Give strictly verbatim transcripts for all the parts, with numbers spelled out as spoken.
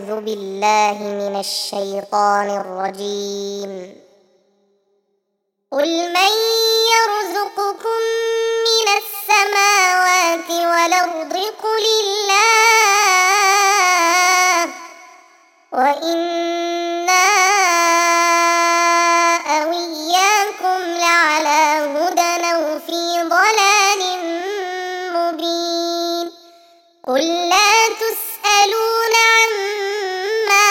أعوذ بالله من الشيطان الرجيم. قل من يرزقكم من السماوات والأرض قل الله وإنا أو إياكم لعلى هدى أو في ضلال مبين. قل لا تسألون عما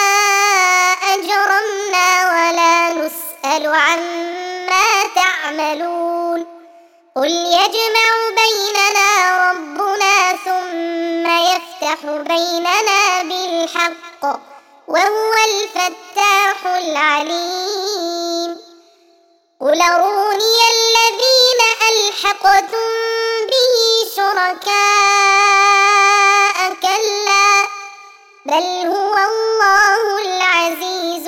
أجرمنا ولا نسأل عما تعملون. قل يجمع بيننا ربنا ثم يفتح بيننا بالحق وهو الفتاح العليم. قل أروني الذين ألحقتم به شركاء كلا بل هو الله العزيز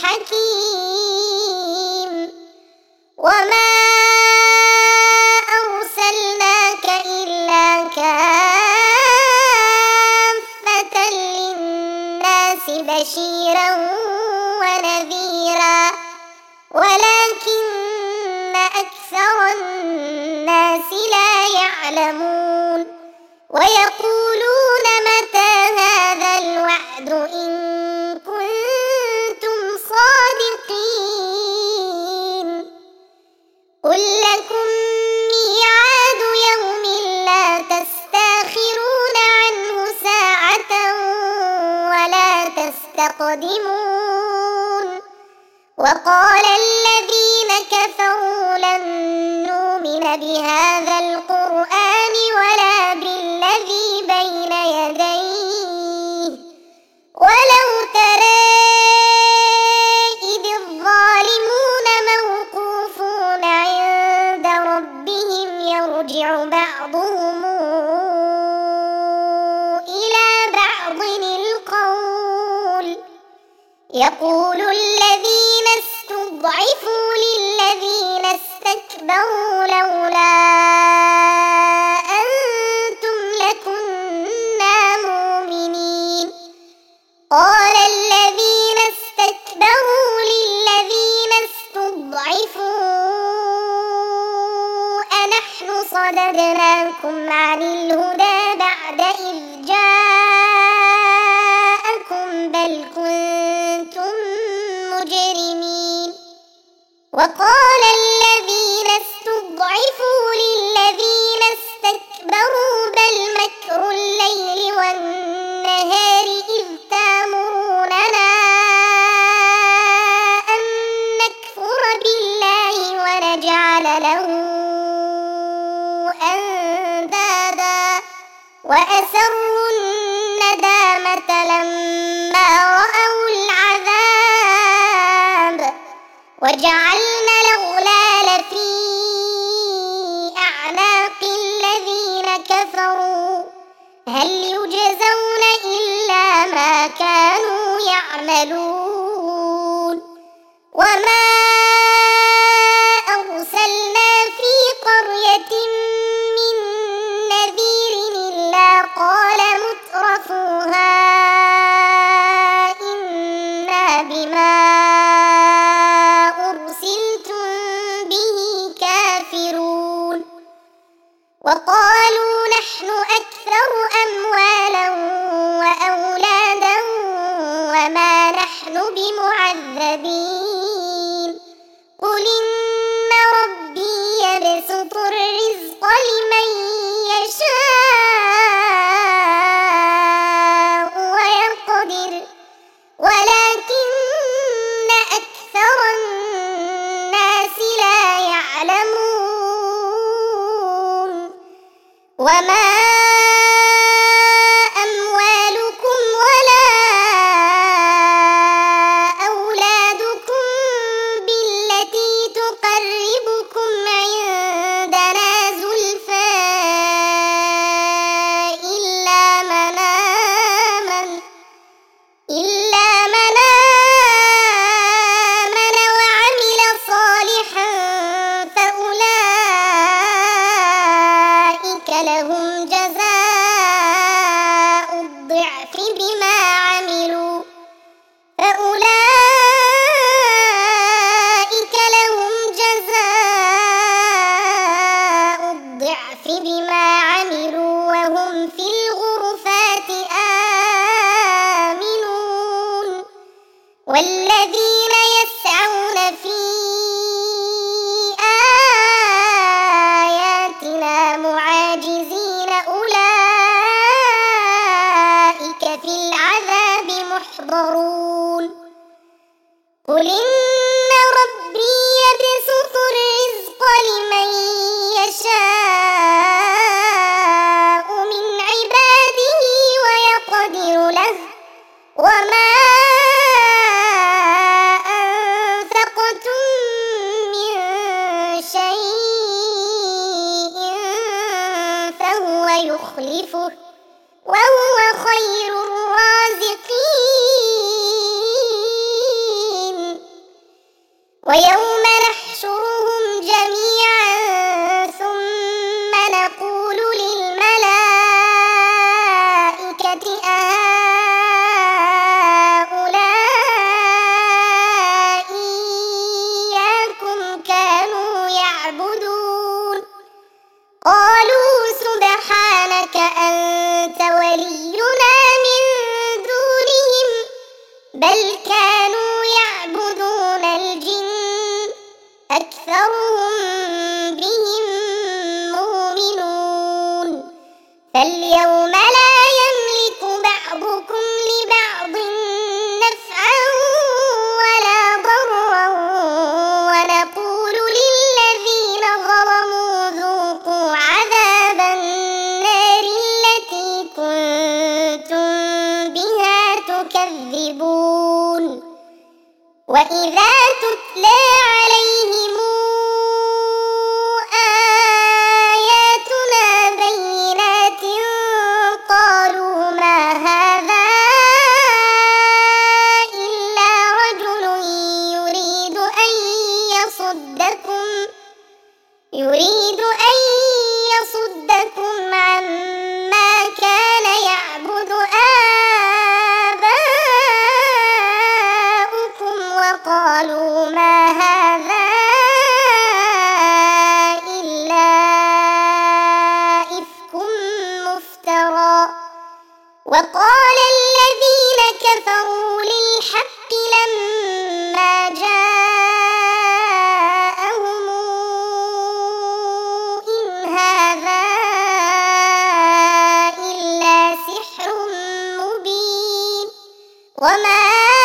الحكيم. وما أرسلناك إلا كافة للناس بشيرا ونذيرا ولكن أكثر الناس لا يعلمون. ويقولون متى هذا الوعد إن كنتم صادقين. قل لكم ميعاد يوم لا تستأخرون عنه ساعة ولا تستقدمون. وقال الذين كفروا لن نؤمن بهذا القرآن ولا بالذي بين يديه ولو ترى إذ الظالمون موقوفون عند ربهم يرجع بعضهم إلى بعض القول يقول الذين استضعفوا للذين استكبروا لولا أنتم لكنا مؤمنين. قال الذين استكبروا للذين استضعفوا أنحن صددناكم عن الهدى بعد إذ جاءكم بل كنتم مجرمين. وقال الذين استضعفوا للذين استكبروا بل مكر الليل والنهار إذ تأمروننا أن نكفر بالله ونجعل له أندادا وأسروا الندامة لما رأوا العذاب وجعلنا الأغلال في أعناق الذين كفروا هل يجزون إلا ما كانوا يعملون. وما أرسلنا في قرية من نذير إلا قال مترفوها إنا بما وقالوا نحن أكثر أموالا وأولادا وما نحن بمعذبين. قل إن ربي يبسط الرزق لمن يشاء ويقدر ولكن أكثر الناس لا يعلمون. وما أموالكم ولا أولادكم والذين يسعون في آياتنا معاجزين أولئك في العذاب محضرون قل إن ربي يبسط الرزق لمن يشاء من عباده ويقدر له وما أنفقتم من شيء فهو يخلفه وهو خير الرازقين ويوم نحشرهم جميعا ثم نقول للملائكة أهؤلاء إياكم كانوا يعبدون قالوا سبحانك أنت ولينا من دونهم بل كانوا يعبدون الجن أكثرهم بهم مؤمنون فاليوم لا يملك بعضكم لبعض نفعا ولا ضرا ونقول للذين ظلموا ذوقوا عذاب النار التي كنتم بها تكذبون وإذا تتلى عليهم آياتنا بينات قالوا ما هذا إلا رجل يريد أن يصدكم يريد أن يصدكم عما كان يعبد آباؤكم وقالوا ما هذا إلا إفك مفترى وقال الذين كفروا للحق لما جاءهم إن هذا إلا سحر مبين وما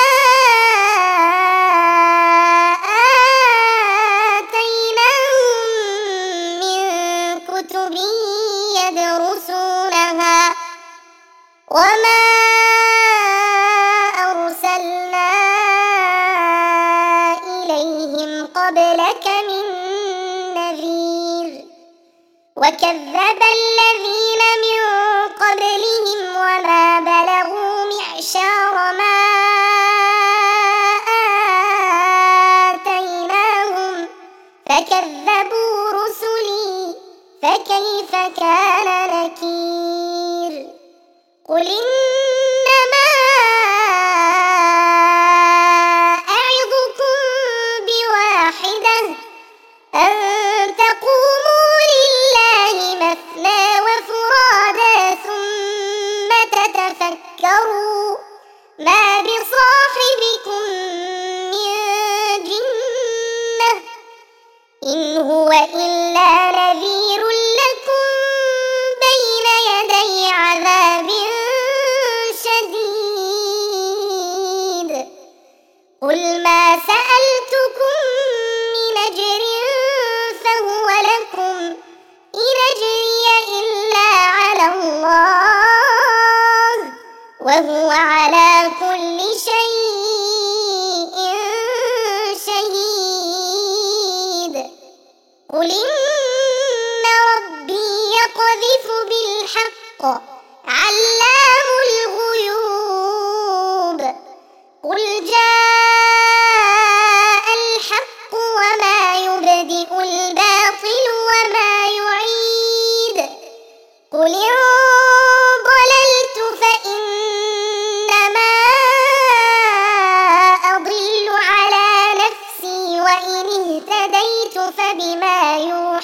آتيناهم من كتب يدرسونها وما أرسلنا إليهم قبلك من نذير وكذب الذين من قبلهم وما بلغوا معشار ما آتيناهم فكذبوا رسلي فكيف كان نكير قل إنما أعظكم بواحدة أن تقوموا لله مثنى وفرادا ثم تتفكروا ما بصاحبكم من جنة إن هو إلا نذير لكم بين يدي عذاب شديد قل ما سألتكم من أجر فهو لكم إن أجري إلا على الله وهو على كل شيء شهيد قل إن ربي يقذف بالحق علام الغيوب قل جاء الحق وما يبدئ الباطل وما يعيد قل إن ضللت فإنما أضل على نفسي وإن اهتديت فبما يوحى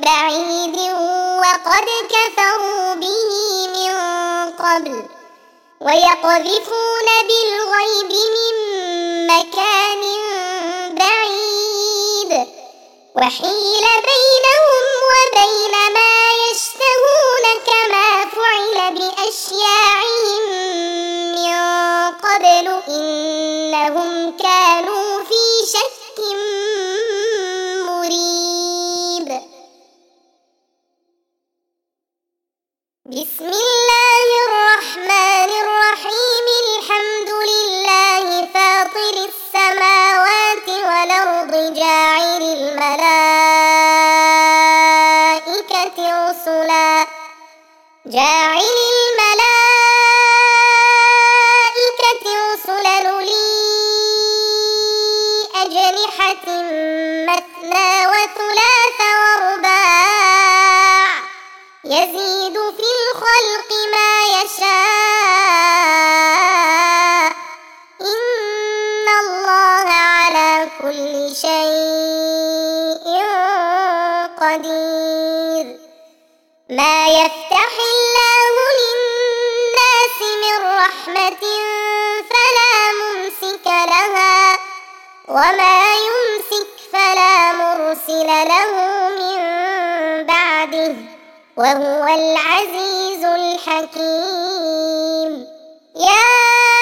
بعيد وقد كفروا به من قبل ويقذفون بالغيب من مكان بعيد وحيل بينهم وبين ما يشتهون كما فعل بأشياعهم من قبل إنهم كانوا في شك مريب. بسم الله الرحمن الرحيم. الحمد لله فاطر السماوات والأرض جاعل الملائكة رسلا جاعل الملائكة رسلا أولي أجنحة مثنى وثلاث ورباع يزيد في الخلق ما يشاء إن الله على كل شيء قدير. ما يفتح الله للناس من رحمة فلا ممسك لها وما يمسك فلا مرسل له من بعده وهو العزيز الحكيم. يا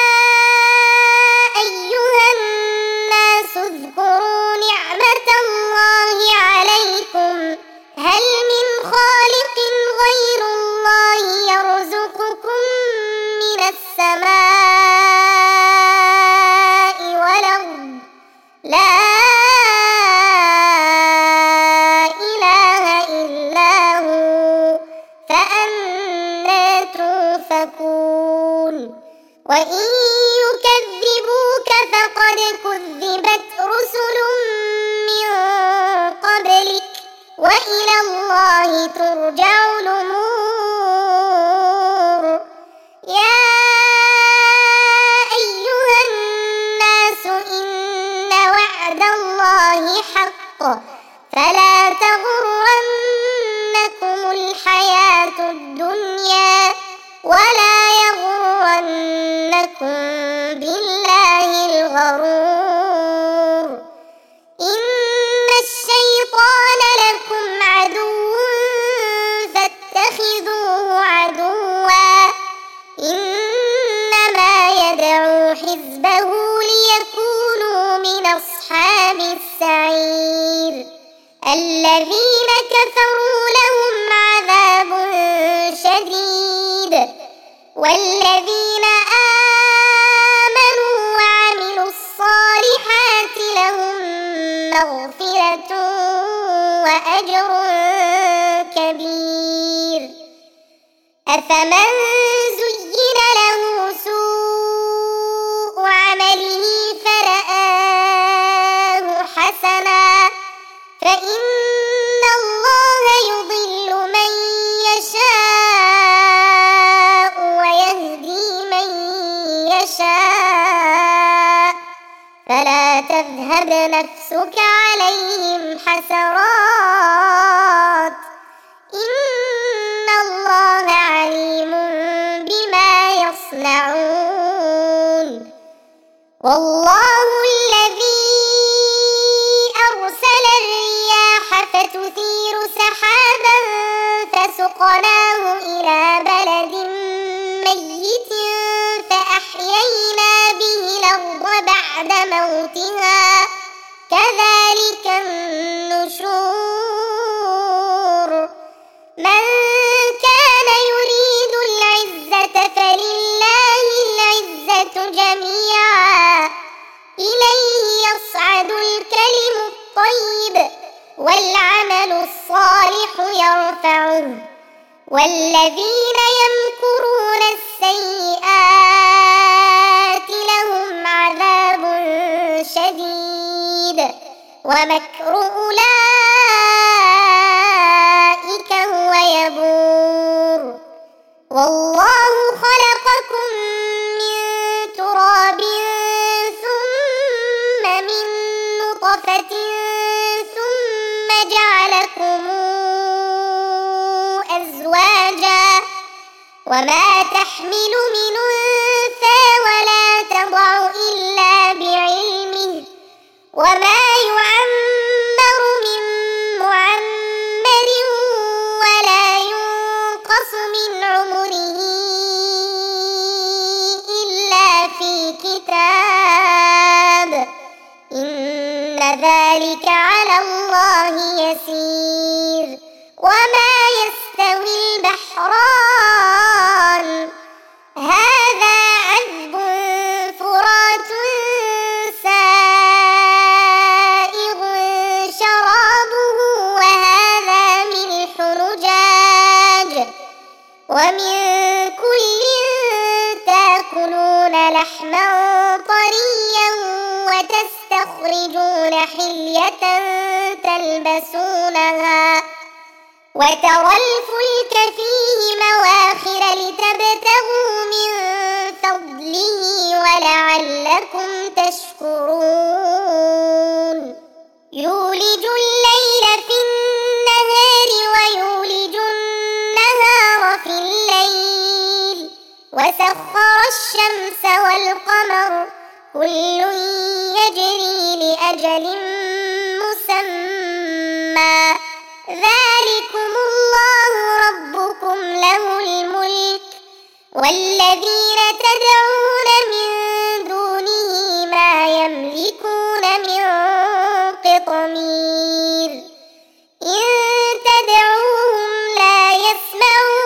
أيها الناس اذكروا نعمة الله عليكم هل من خالق غير الله يرزقكم من السماء والأرض لا إله إلا هو فأنى توفكون. وإن يكذبوك فقد كذبت رسل من قبلك وإلى الله ترجع الأمور. يا أيها الناس إن وعد الله حق فلا تغرنكم الحياة الدنيا ولا يغرنكم بالله الغرور. إن الشيطان لكم عدو فاتخذوه عدوا إنما يدعو حزبه ليكونوا من أصحاب السعير. الذين كفروا لهم عذاب شديد والذين آمنوا وعملوا الصالحات لهم مغفرة وأجر كبير. أفمن زين له سوء عمله فرآه حسنا فإن الله يضل من يشاء ويهدي من يشاء فلا تذهب نفسك عليهم حسرات إن الله عليم بما يصنعون. والله الذي أرسل الرياح فتثير سحابا فسقناه إلى بلد ميت فأحيينا به الأرض بعد موتها كذلك النشور. من كان يريد العزة فلله العزة جميعا إليه يصعد الكلم الطيب والعمل الصالح يرفعه والذين يمكرون السيئات لهم عذاب شديد ومكر أولئك هو يبور. والله خلقكم من تراب ثم من نطفة ثم جعلكم وما تحمل من أنثى ولا تضع إلا بعلمه وما يعمر من معمر ولا ينقص من عمره إلا في كتاب إن ذلك على الله يسير وما يستوي البحران هذا عذب فرات سائغ شرابه وهذا ملح نجاج ومن كل تأكلون لحما طريا وتستخرجون حلية تلبسونها وترى الفلك فيه مواخر لتبتغوا من فضله ولعلكم تشكرون يولج الليل في النهار ويولج النهار في الليل وسخر الشمس والقمر كل يجري لأجل مسمى ذلكم الله ربكم له الملك والذين تدعون من دونه ما يملكون من قطمير إن تدعوهم لا يسمعوا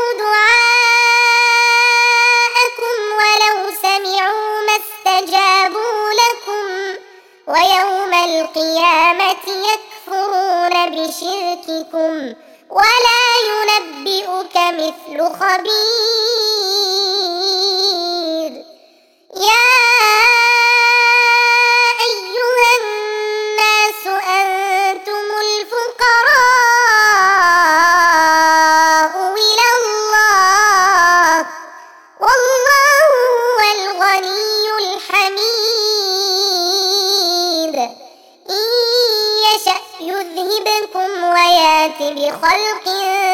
دعاءكم ولو سمعوا ما استجابوا لكم ويوم القيامة يكفرون بشرككم ولا ينبئك مثل خبير يا أيها الناس أنتم الفقراء إلى الله والله هو الغني الحميد إن يشأ يذهبكم ويات بخلق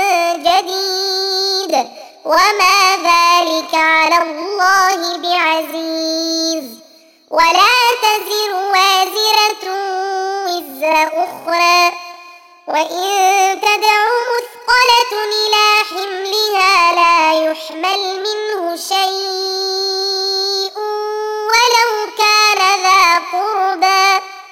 جديد وما ذلك على الله بعزيز ولا تزر وازرة وزر أخرى وإن تدع مثقلة إلى حملها لا يحمل منه شيء ولو كان ذا قربى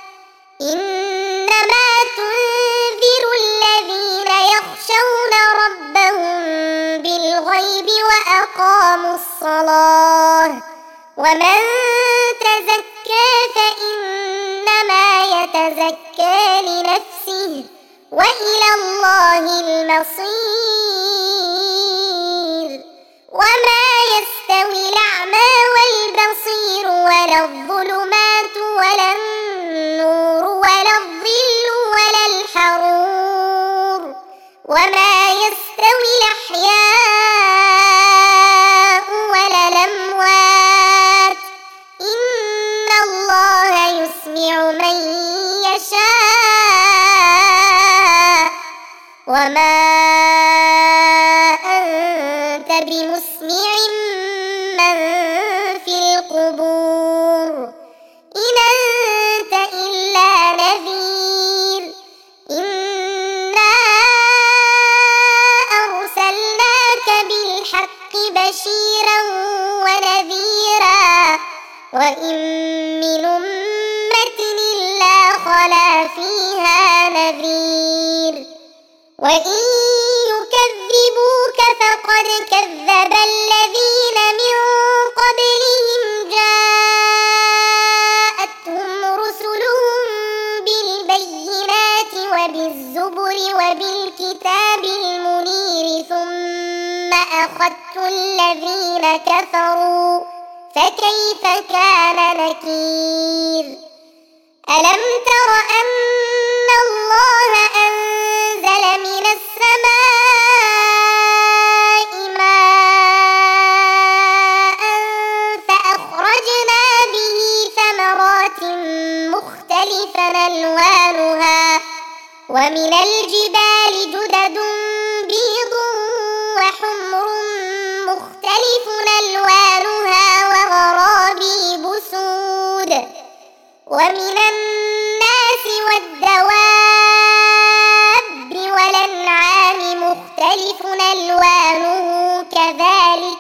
إنما تنذر الذين يخشون ربهم بالغيب وأقاموا الصلاة ومن تزكى فإنما يتزكى لنفسه وإلى الله المصير وما يستوي الأعمى والبصير ولا الظلمات ولا النور ولا الظل ولا الحرور وما يستوي الأحياء ولا الأموات إن الله يسمع من يشاء وما أنت بمسمع من في القبور إن أنت إلا نذير إنا أرسلناك بالحق بشيرا ونذيرا وإن من أمة إلا خلا فيها نذير وإن يكذبوك فقد كذب الذين من قبلهم جاءتهم رسلهم بالبينات وبالزبر وبالكتاب المنير ثم أخذت الذين كفروا فكيف كان نكير ألم تر أن الله أنزل من السماء ماء فأخرجنا به ثمرات مختلفا ألوانها ومن الجبال جدد بيض وحمر مختلف ومن الناس والدواب والأنعام مختلف ألوانه كذلك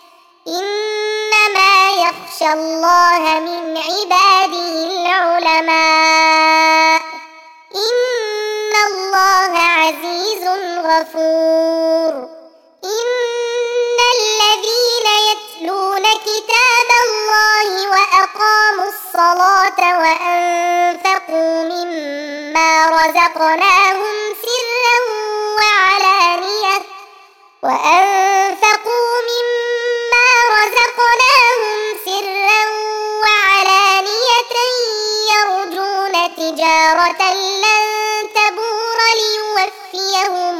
إنما يخشى الله من عباده العلماء إن الله عزيز غفور إن الذين يتلون كتاب الله وأقاموا الصلاة وأنفقوا مما رزقناهم سرا وعلانية وأنفقوا مما رزقناهم سرا وعلانية يرجون تجارة لن تبور ليوفيهم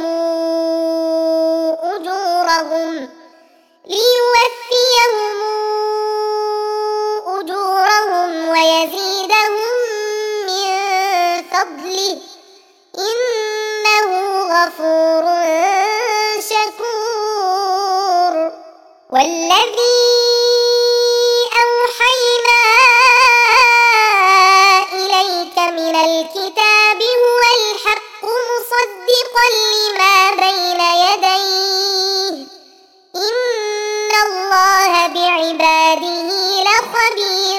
أجورهم ليوفيهم أجورهم ويزيدهم من فضله إنه غفور شكور والذي أوحينا إليك من الكتاب هو الحق مصدقا لما بين يديه إن الله بعباده لخبير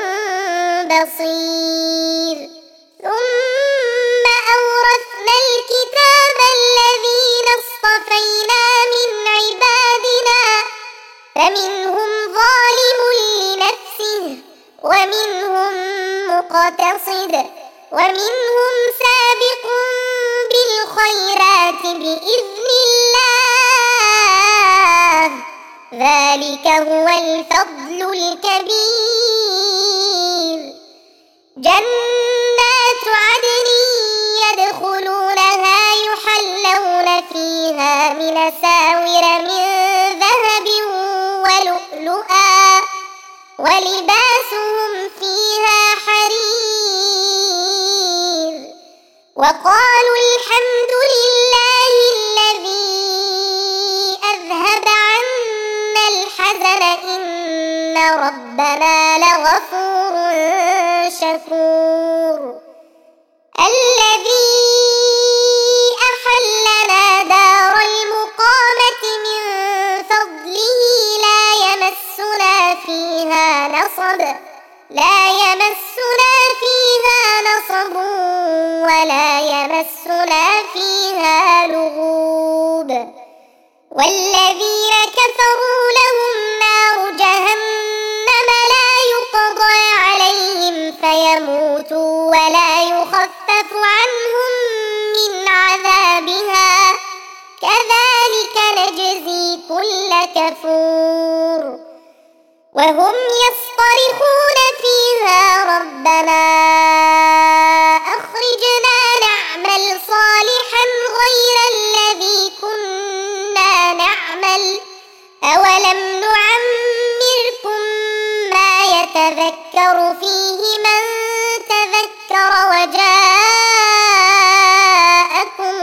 بصير ثم أورثنا الكتاب الذين اصطفينا من عبادنا فمنهم ظالم لنفسه ومنهم مقتصد ومنهم سابق بالخيرات بإذن الله ذلك هو الفضل الكبير جنات عدن يدخلونها يحلون فيها من أساور من ذهب ولؤلؤا ولباسهم فيها حرير وقالوا الحمد لله الذي أذهب عنا الحزن إن ربنا لغفور شكور الذي أحلنا دار المقامة من فضله لا يمسنا فيها نصب لا يمسنا فيها نصب ولا يمسنا فيها لغوب والذين كفروا لهم نار جهنم لا يقضى عليهم فيموتوا ولا يخفف عنهم من عذابها كذلك نجزي كل كفور وهم يصطرخون فيها ربنا أخرجنا نعمل صالحا غير الذي كنا نعمل أولم نعمركم ما يتذكر فيه من تذكر وجاءكم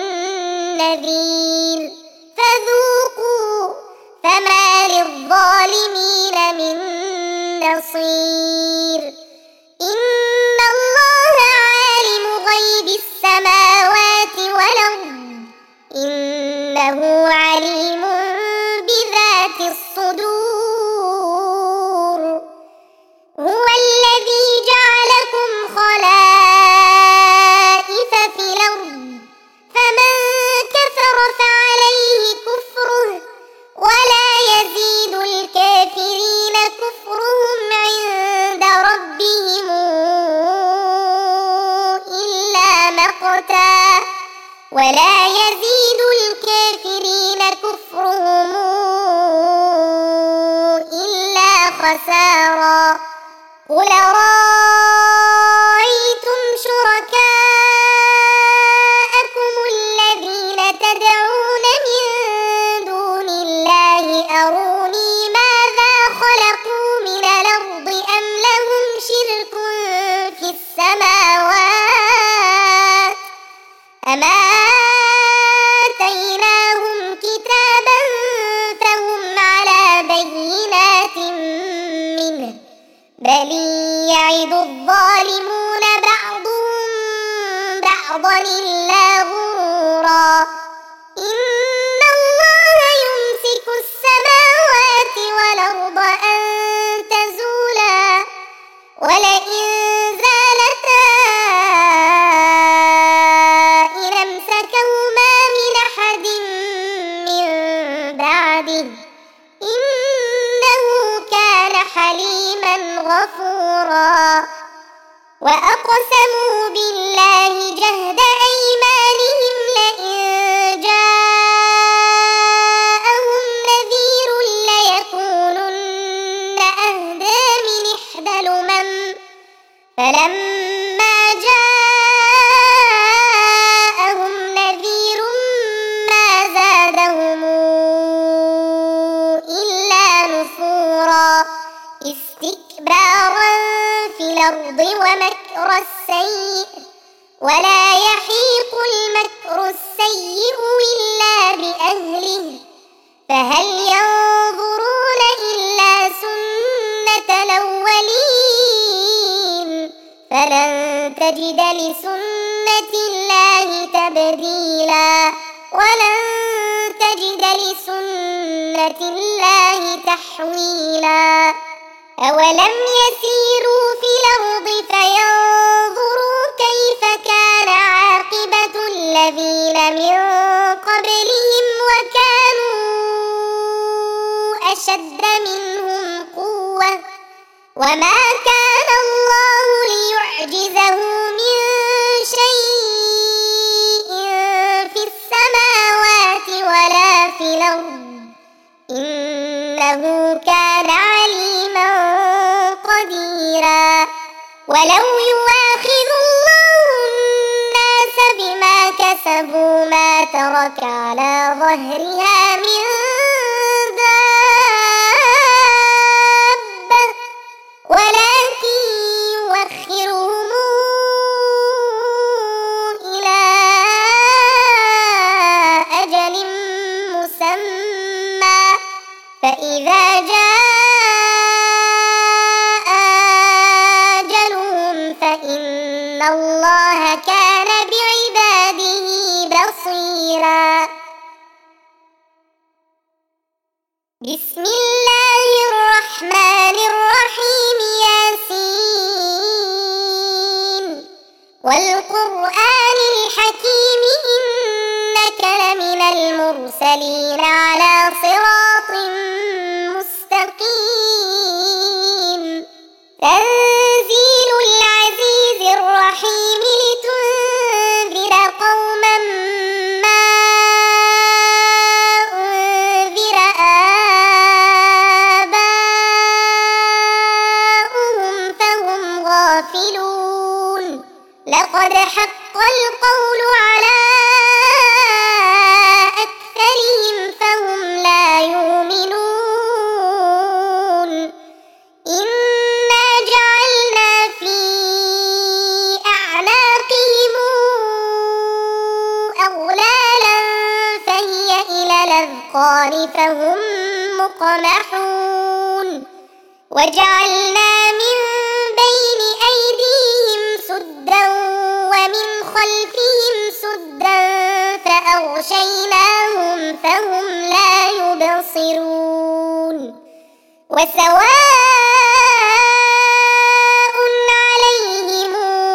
النذير فذوقوا فما للظالمين من نصير إن الله عالم غيب السماوات والأرض إنه عليم بذات الصدور هو الذي جعلكم خلائف في الأرض فمن كفر فعليه كفره ولا يزيد الكافرين كفرهم عند ربهم إلا مقتا ولا يزيد الكافرين كفرهم إلا خسارا قل رأيتم شركاءكم الذين تدعون من دون الله أروني ماذا خلقوا من الأرض أم لهم شرك في السماوات أم آتيناهم كتابا فهم على بينات منه بل يعد الظالمون وأقسموا بالله جهد أيمانهم لئن جاءهم نذير ليكونن أهدى من إحدى الأمم فلما جاءهم نذير ما زادهم إلا نفورا استكبارا في الأرض ومكر السيء ولا يحيق المكر السيء إلا بأهله فهل ينظرون إلا سنة الأولين فلن تجد لسنة الله تبديلا ولن تجد لسنة الله تحويلا أولم يسيروا في الأرض فينظروا كيف كان عاقبة الذين من قبلهم وكانوا أشد منهم قوة وما كان الله ليعجزه من شيء في السماوات ولا في الأرض إنه كان عليما قديرا ولو يؤاخذ الله الناس بما كسبوا ما ترك على ظهرها من دابة ولكن يؤخرهم إلى أجل مسمى فإذا جاء أجلهم فإن الله كان بعباده بصيرا بسم الله الرحمن الرحيم ياسين والقرآن الحكيم إنك لمن المرسلين على صراط مستقيم تنزيل العزيز الرحيم لتنذر قوما ما أنذر آباؤهم فهم غافلون لقد حق القول على أكثرهم فهم لا يؤمنون إنا جعلنا في أعناقهم أغلالا فهي إلى الأذقان فهم مقمحون وجعلنا من بين أيديهم سدا ومن خلفهم سدا فأغشيناهم فهم لا يبصرون وسواء عليهم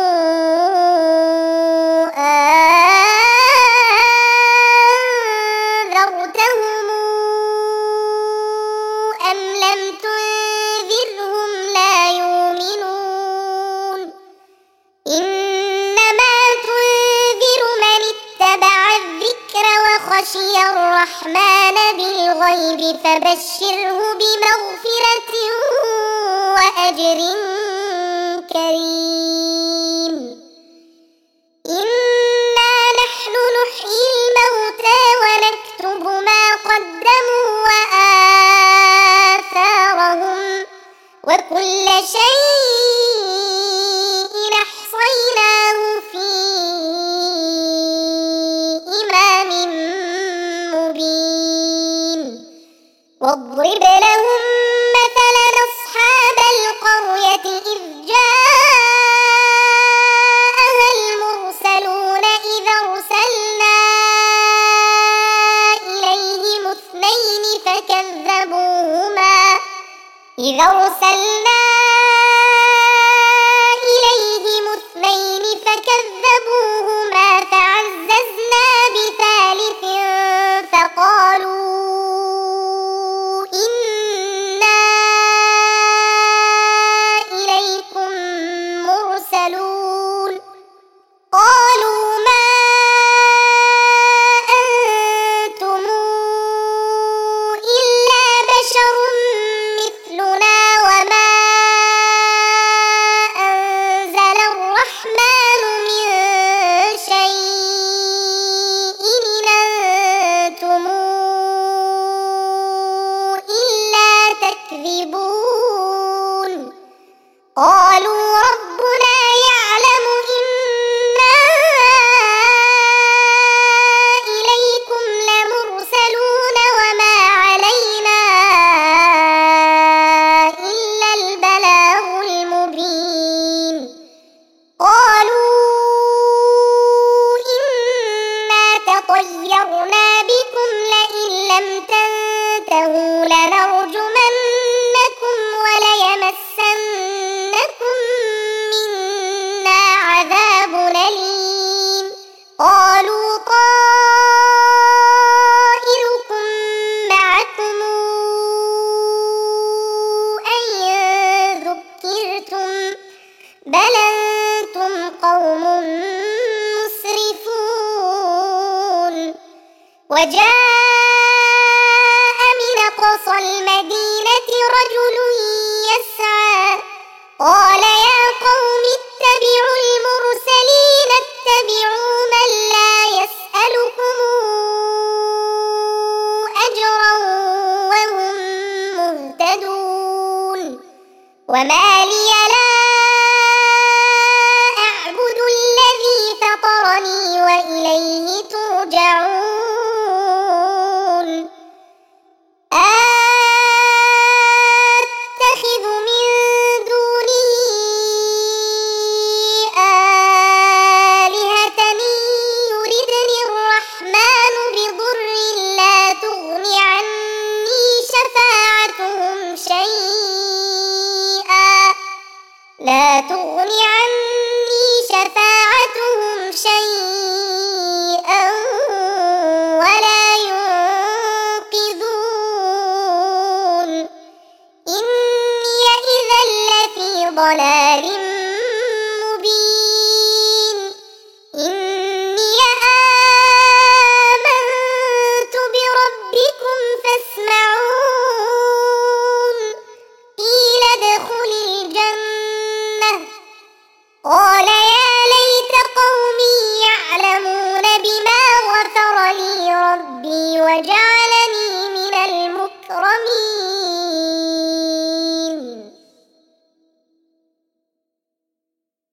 أنذرتهم أم لم تنذرهم لا يؤمنون إنما تنذر من اتبع الذكر وخشي الرحمن بالغيب فبشره بمغفرة وأجر كريم إنا نحن نحيي الموتى ونكتب ما قدموا وآثارهم وكل شيء أحصيناه في إمام مبين واضرب لهم مثلا أصحاب القرية إذ جاءها المرسلون إذ أرسلنا إليهم اثنين فكذبوهما إذ أرسلنا إليهم اثنين فكذبوهما فعززنا بثالث فقالوا إنا إليكم مرسلون تنتهوا لنرجمنكم وليمسنكم منا عذاب أليم قالوا طائركم معكم أئن ذكرتم بل أنتم قوم مسرفون وجاء من أقصى المدينة رجل يسعى قال يا قوم اتبعوا المرسلين اتبعوا من لا يسألكم أجرا وهم مهتدون وما لي لا أعبد الذي فطرني وإليه ترجعون أتخذ من دونه آلهة يردني الرحمن بضر لا تغن عني شفاعتهم شيئا لا تغن عني شفاعتهم شيئا ولا ينقذون إني إذا لفي ضلال مبين إني آمنت بربكم فاسمعون قيل ادخل الجنة قال يا ليت قومي يعلمون بما غفر لي ربي وجعلني من المكرمين